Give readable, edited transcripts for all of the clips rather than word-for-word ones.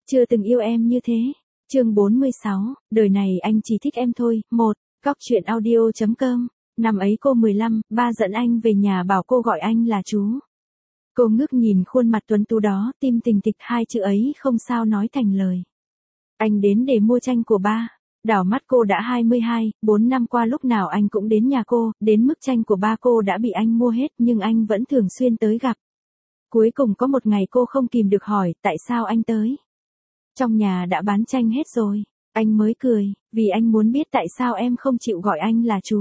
Chưa từng yêu em như thế. Chương 46, đời này anh chỉ thích em thôi. 1. Góc truyện audio.com. Năm ấy cô 15, ba dẫn anh về nhà bảo cô gọi anh là chú. Cô ngước nhìn khuôn mặt tuấn tú đó, tim tình tịch, hai chữ ấy không sao nói thành lời. Anh đến để mua tranh của ba. Đảo mắt cô đã 22, 4 năm qua lúc nào anh cũng đến nhà cô, đến mức tranh của ba cô đã bị anh mua hết nhưng anh vẫn thường xuyên tới gặp. Cuối cùng có một ngày cô không kìm được hỏi, tại sao anh tới? Trong nhà đã bán tranh hết rồi. Anh mới cười, vì anh muốn biết tại sao em không chịu gọi anh là chú.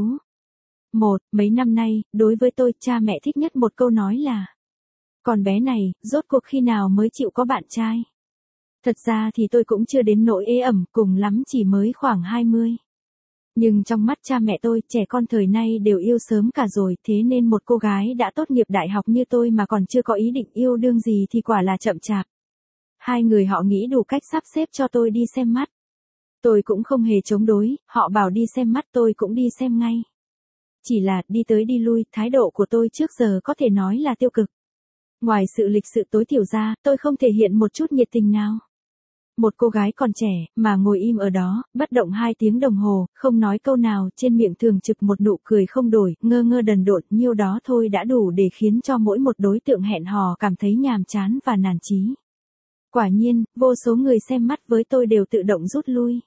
Mấy năm nay, đối với tôi, cha mẹ thích nhất một câu nói là: con bé này, rốt cuộc khi nào mới chịu có bạn trai? Thật ra thì tôi cũng chưa đến nỗi ế ẩm, cùng lắm chỉ mới khoảng 20. Nhưng trong mắt cha mẹ tôi, trẻ con thời nay đều yêu sớm cả rồi, thế nên một cô gái đã tốt nghiệp đại học như tôi mà còn chưa có ý định yêu đương gì thì quả là chậm chạp. Hai người họ nghĩ đủ cách sắp xếp cho tôi đi xem mắt. Tôi cũng không hề chống đối, họ bảo đi xem mắt tôi cũng đi xem ngay. Chỉ là đi tới đi lui, thái độ của tôi trước giờ có thể nói là tiêu cực. Ngoài sự lịch sự tối thiểu ra, tôi không thể hiện một chút nhiệt tình nào. Một cô gái còn trẻ, mà ngồi im ở đó, bất động 2 tiếng đồng hồ, không nói câu nào, trên miệng thường trực một nụ cười không đổi, ngơ ngơ đần độn, nhiêu đó thôi đã đủ để khiến cho mỗi một đối tượng hẹn hò cảm thấy nhàm chán và nản chí. Quả nhiên, vô số người xem mắt với tôi đều tự động rút lui.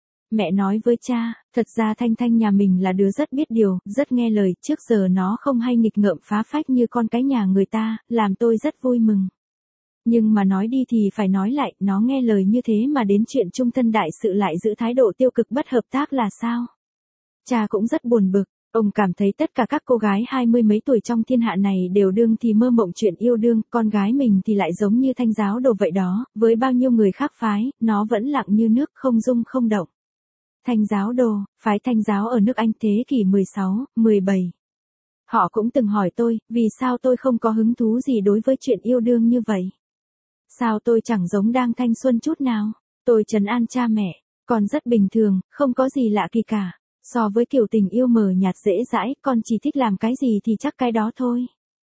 Mẹ nói với cha, thật ra Thanh Thanh nhà mình là đứa rất biết điều, rất nghe lời, trước giờ nó không hay nghịch ngợm phá phách như con cái nhà người ta, làm tôi rất vui mừng. Nhưng mà nói đi thì phải nói lại, nó nghe lời như thế mà đến chuyện chung thân đại sự lại giữ thái độ tiêu cực bất hợp tác là sao? Cha cũng rất buồn bực, ông cảm thấy tất cả các cô gái 20 mấy tuổi trong thiên hạ này đều đương thì mơ mộng chuyện yêu đương, con gái mình thì lại giống như Thanh giáo đồ vậy đó, với bao nhiêu người khác phái, nó vẫn lặng như nước không rung không động. Thanh giáo đồ, phái Thanh giáo ở nước Anh thế kỷ 16, 17. Họ cũng từng hỏi tôi, vì sao tôi không có hứng thú gì đối với chuyện yêu đương như vậy? Sao tôi chẳng giống đang thanh xuân chút nào? Tôi trấn an cha mẹ, con rất bình thường, không có gì lạ kỳ cả. So với kiểu tình yêu mờ nhạt dễ dãi, con chỉ thích làm cái gì thì chắc cái đó thôi.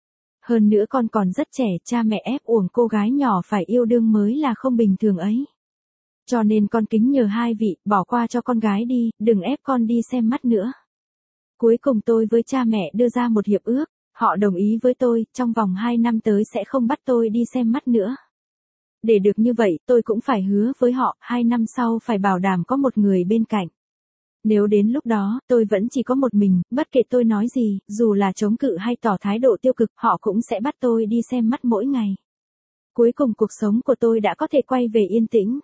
Hơn nữa con còn rất trẻ, cha mẹ ép uổng cô gái nhỏ phải yêu đương mới là không bình thường ấy. Cho nên con kính nhờ hai vị, bỏ qua cho con gái đi, đừng ép con đi xem mắt nữa. Cuối cùng tôi với cha mẹ đưa ra một hiệp ước, họ đồng ý với tôi, trong vòng 2 năm tới sẽ không bắt tôi đi xem mắt nữa. Để được như vậy, tôi cũng phải hứa với họ, 2 năm sau phải bảo đảm có một người bên cạnh. Nếu đến lúc đó, tôi vẫn chỉ có một mình, bất kể tôi nói gì, dù là chống cự hay tỏ thái độ tiêu cực, họ cũng sẽ bắt tôi đi xem mắt mỗi ngày. Cuối cùng cuộc sống của tôi đã có thể quay về yên tĩnh.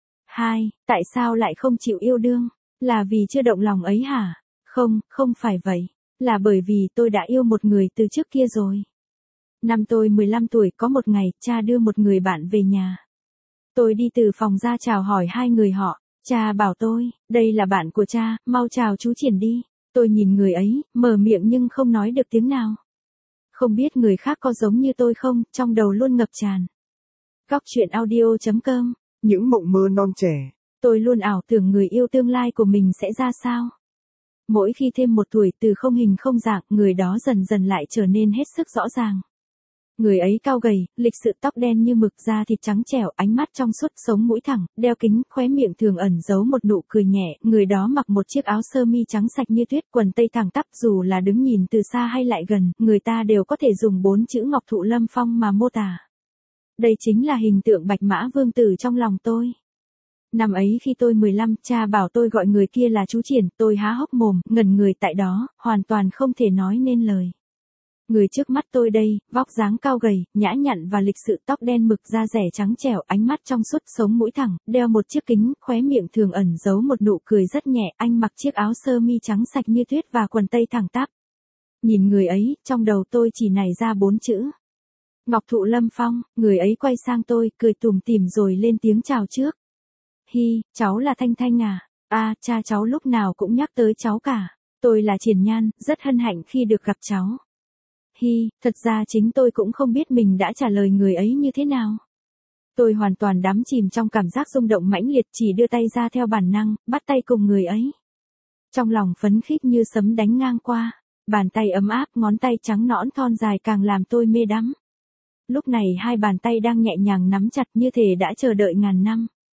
2. Tại sao lại không chịu yêu đương? Là vì chưa động lòng ấy hả? Không, không phải vậy. Là bởi vì tôi đã yêu một người từ trước kia rồi. Năm tôi 15 tuổi, có một ngày, cha đưa một người bạn về nhà. Tôi đi từ phòng ra chào hỏi hai người họ. Cha bảo tôi, đây là bạn của cha, mau chào chú Triển đi. Tôi nhìn người ấy, mở miệng nhưng không nói được tiếng nào. Không biết người khác có giống như tôi không, trong đầu luôn ngập tràn. Góc truyện audio.com. Những mộng mơ non trẻ. Tôi luôn ảo tưởng người yêu tương lai của mình sẽ ra sao. Mỗi khi thêm một tuổi, từ không hình không dạng, người đó dần dần lại trở nên hết sức rõ ràng. Người ấy cao gầy, lịch sự, tóc đen như mực, da thịt trắng trẻo, ánh mắt trong suốt, sống mũi thẳng, đeo kính, khóe miệng thường ẩn giấu một nụ cười nhẹ. Người đó mặc một chiếc áo sơ mi trắng sạch như tuyết, quần tây thẳng tắp, dù là đứng nhìn từ xa hay lại gần, người ta đều có thể dùng 4 chữ Ngọc Thụ Lâm Phong mà mô tả. Đây chính là hình tượng Bạch Mã Vương Tử trong lòng tôi. Năm ấy khi tôi 15, cha bảo tôi gọi người kia là chú Triển, tôi há hốc mồm, ngẩn người tại đó, hoàn toàn không thể nói nên lời. Người trước mắt tôi đây, vóc dáng cao gầy, nhã nhặn và lịch sự, tóc đen mực, da dẻ trắng trẻo, ánh mắt trong suốt, sống mũi thẳng, đeo một chiếc kính, khóe miệng thường ẩn giấu một nụ cười rất nhẹ, anh mặc chiếc áo sơ mi trắng sạch như tuyết và quần tây thẳng tắp. Nhìn người ấy, trong đầu tôi chỉ nảy ra 4 chữ. Ngọc Thụ Lâm Phong. Người ấy quay sang tôi, cười tủm tỉm rồi lên tiếng chào trước. Hi, cháu là Thanh Thanh à? À, cha cháu lúc nào cũng nhắc tới cháu cả. Tôi là Triển Nhan, rất hân hạnh khi được gặp cháu. Hi, thật ra chính tôi cũng không biết mình đã trả lời người ấy như thế nào. Tôi hoàn toàn đắm chìm trong cảm giác rung động mãnh liệt, chỉ đưa tay ra theo bản năng, bắt tay cùng người ấy. Trong lòng phấn khích như sấm đánh ngang qua, bàn tay ấm áp, ngón tay trắng nõn thon dài càng làm tôi mê đắm. Lúc này hai bàn tay đang nhẹ nhàng nắm chặt như thể đã chờ đợi ngàn năm.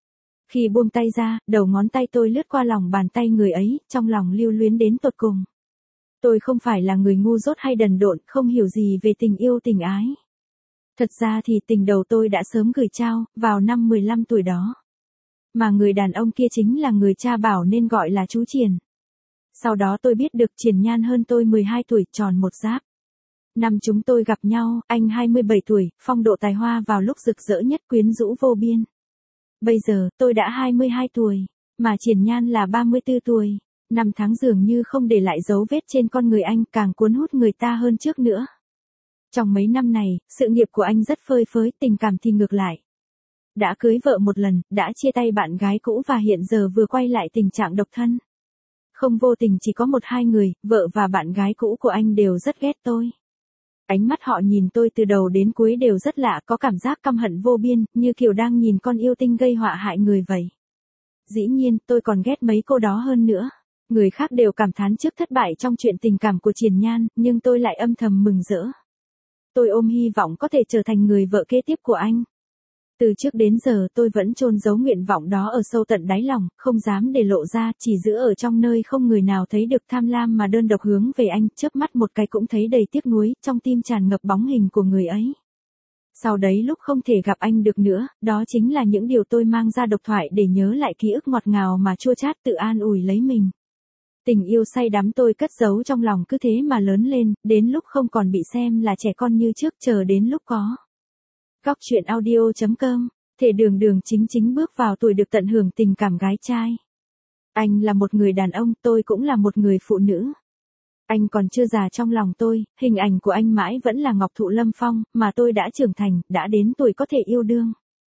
Khi buông tay ra, đầu ngón tay tôi lướt qua lòng bàn tay người ấy, trong lòng lưu luyến đến tột cùng. Tôi không phải là người ngu dốt hay đần độn, không hiểu gì về tình yêu tình ái. Thật ra thì tình đầu tôi đã sớm gửi trao, vào năm 15 tuổi đó. Mà người đàn ông kia chính là người cha bảo nên gọi là chú Triển. Sau đó tôi biết được Triển Nhan hơn tôi 12 tuổi, tròn một giáp. Năm chúng tôi gặp nhau, anh 27 tuổi, phong độ tài hoa vào lúc rực rỡ nhất, quyến rũ vô biên. Bây giờ, tôi đã 22 tuổi, mà Triển Nhan là 34 tuổi. Năm tháng dường như không để lại dấu vết trên con người anh, càng cuốn hút người ta hơn trước nữa. Trong mấy năm này, sự nghiệp của anh rất phơi phới, tình cảm thì ngược lại. Đã cưới vợ một lần, đã chia tay bạn gái cũ và hiện giờ vừa quay lại tình trạng độc thân. Không vô tình chỉ có 1-2 người, vợ và bạn gái cũ của anh đều rất ghét tôi. Ánh mắt họ nhìn tôi từ đầu đến cuối đều rất lạ, có cảm giác căm hận vô biên, như kiểu đang nhìn con yêu tinh gây họa hại người vậy. Dĩ nhiên, tôi còn ghét mấy cô đó hơn nữa. Người khác đều cảm thán trước thất bại trong chuyện tình cảm của Triển Nhan, nhưng tôi lại âm thầm mừng rỡ. Tôi ôm hy vọng có thể trở thành người vợ kế tiếp của anh. Từ trước đến giờ tôi vẫn chôn giấu nguyện vọng đó ở sâu tận đáy lòng, không dám để lộ ra, chỉ giữ ở trong nơi không người nào thấy được, tham lam mà đơn độc hướng về anh, chớp mắt một cái cũng thấy đầy tiếc nuối, trong tim tràn ngập bóng hình của người ấy. Sau đấy lúc không thể gặp anh được nữa, đó chính là những điều tôi mang ra độc thoại để nhớ lại ký ức ngọt ngào mà chua chát, tự an ủi lấy mình. Tình yêu say đắm tôi cất giấu trong lòng cứ thế mà lớn lên, đến lúc không còn bị xem là trẻ con như trước, chờ đến lúc có. Góc truyện audio.com, thể đường đường chính chính bước vào tuổi được tận hưởng tình cảm gái trai. Anh là một người đàn ông, tôi cũng là một người phụ nữ. Anh còn chưa già trong lòng tôi, hình ảnh của anh mãi vẫn là ngọc thụ lâm phong, mà tôi đã trưởng thành, đã đến tuổi có thể yêu đương.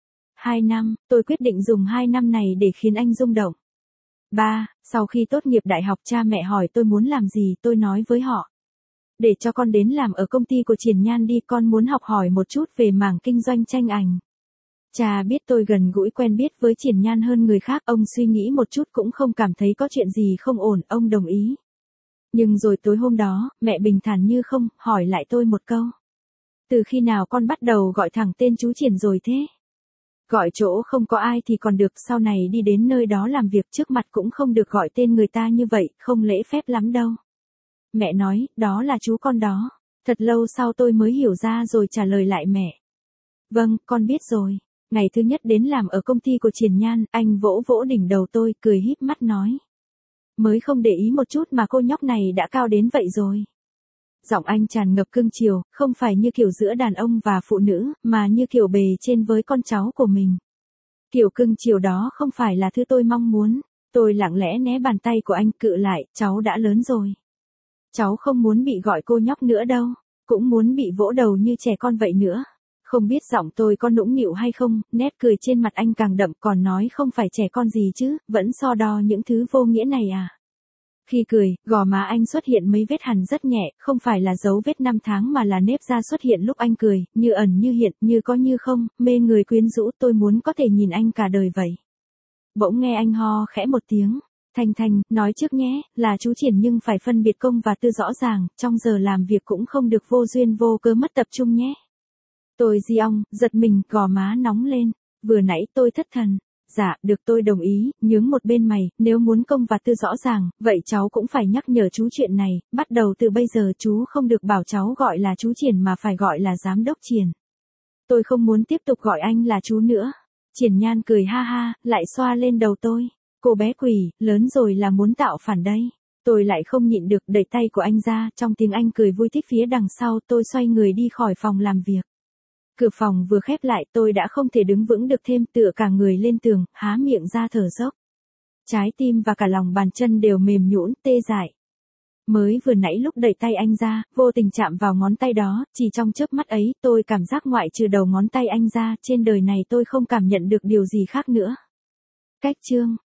2 năm, tôi quyết định dùng 2 năm này để khiến anh rung động. 3. Sau khi tốt nghiệp đại học, cha mẹ hỏi tôi muốn làm gì, tôi nói với họ. Để cho con đến làm ở công ty của Triển Nhan đi, con muốn học hỏi một chút về mảng kinh doanh tranh ảnh. Cha biết tôi gần gũi quen biết với Triển Nhan hơn người khác, ông suy nghĩ một chút cũng không cảm thấy có chuyện gì không ổn, ông đồng ý. Nhưng rồi tối hôm đó, mẹ bình thản như không, hỏi lại tôi một câu. Từ khi nào con bắt đầu gọi thẳng tên chú Triển rồi thế? Gọi chỗ không có ai thì còn được, sau này đi đến nơi đó làm việc trước mặt cũng không được gọi tên người ta như vậy, không lễ phép lắm đâu. Mẹ nói, đó là chú con đó. Thật lâu sau tôi mới hiểu ra rồi trả lời lại mẹ. Vâng, con biết rồi. Ngày thứ nhất đến làm ở công ty của Triển Nhan, anh vỗ vỗ đỉnh đầu tôi, cười híp mắt nói. Mới không để ý một chút mà cô nhóc này đã cao đến vậy rồi. Giọng anh tràn ngập cưng chiều, không phải như kiểu giữa đàn ông và phụ nữ, mà như kiểu bề trên với con cháu của mình. Kiểu cưng chiều đó không phải là thứ tôi mong muốn. Tôi lặng lẽ né bàn tay của anh, cự lại, cháu đã lớn rồi. Cháu không muốn bị gọi cô nhóc nữa đâu, cũng muốn bị vỗ đầu như trẻ con vậy nữa. Không biết giọng tôi có nũng nịu hay không, nét cười trên mặt anh càng đậm, còn nói không phải trẻ con gì chứ, vẫn so đo những thứ vô nghĩa này à. Khi cười, gò má anh xuất hiện mấy vết hằn rất nhẹ, không phải là dấu vết năm tháng mà là nếp da xuất hiện lúc anh cười, như ẩn như hiện, như có như không, mê người quyến rũ, tôi muốn có thể nhìn anh cả đời vậy. Bỗng nghe anh ho khẽ một tiếng. Thanh Thanh, nói trước nhé, là chú Triển nhưng phải phân biệt công và tư rõ ràng, trong giờ làm việc cũng không được vô duyên vô cớ mất tập trung nhé. Tôi di ong, giật mình, gò má nóng lên. Vừa nãy tôi thất thần. Dạ, được, tôi đồng ý, nhướng một bên mày, nếu muốn công và tư rõ ràng, vậy cháu cũng phải nhắc nhở chú chuyện này, bắt đầu từ bây giờ chú không được bảo cháu gọi là chú Triển mà phải gọi là giám đốc Triển. Tôi không muốn tiếp tục gọi anh là chú nữa. Triển Nhan cười ha ha, lại xoa lên đầu tôi. Cô bé quỷ, lớn rồi là muốn tạo phản đây. Tôi lại không nhịn được, đẩy tay của anh ra, trong tiếng anh cười vui thích phía đằng sau, tôi xoay người đi khỏi phòng làm việc. Cửa phòng vừa khép lại, tôi đã không thể đứng vững được thêm, tựa cả người lên tường, há miệng ra thở dốc. Trái tim và cả lòng bàn chân đều mềm nhũn, tê dại. Mới vừa nãy lúc đẩy tay anh ra, vô tình chạm vào ngón tay đó, chỉ trong chớp mắt ấy, tôi cảm giác ngoại trừ đầu ngón tay anh ra, trên đời này tôi không cảm nhận được điều gì khác nữa. Cách chương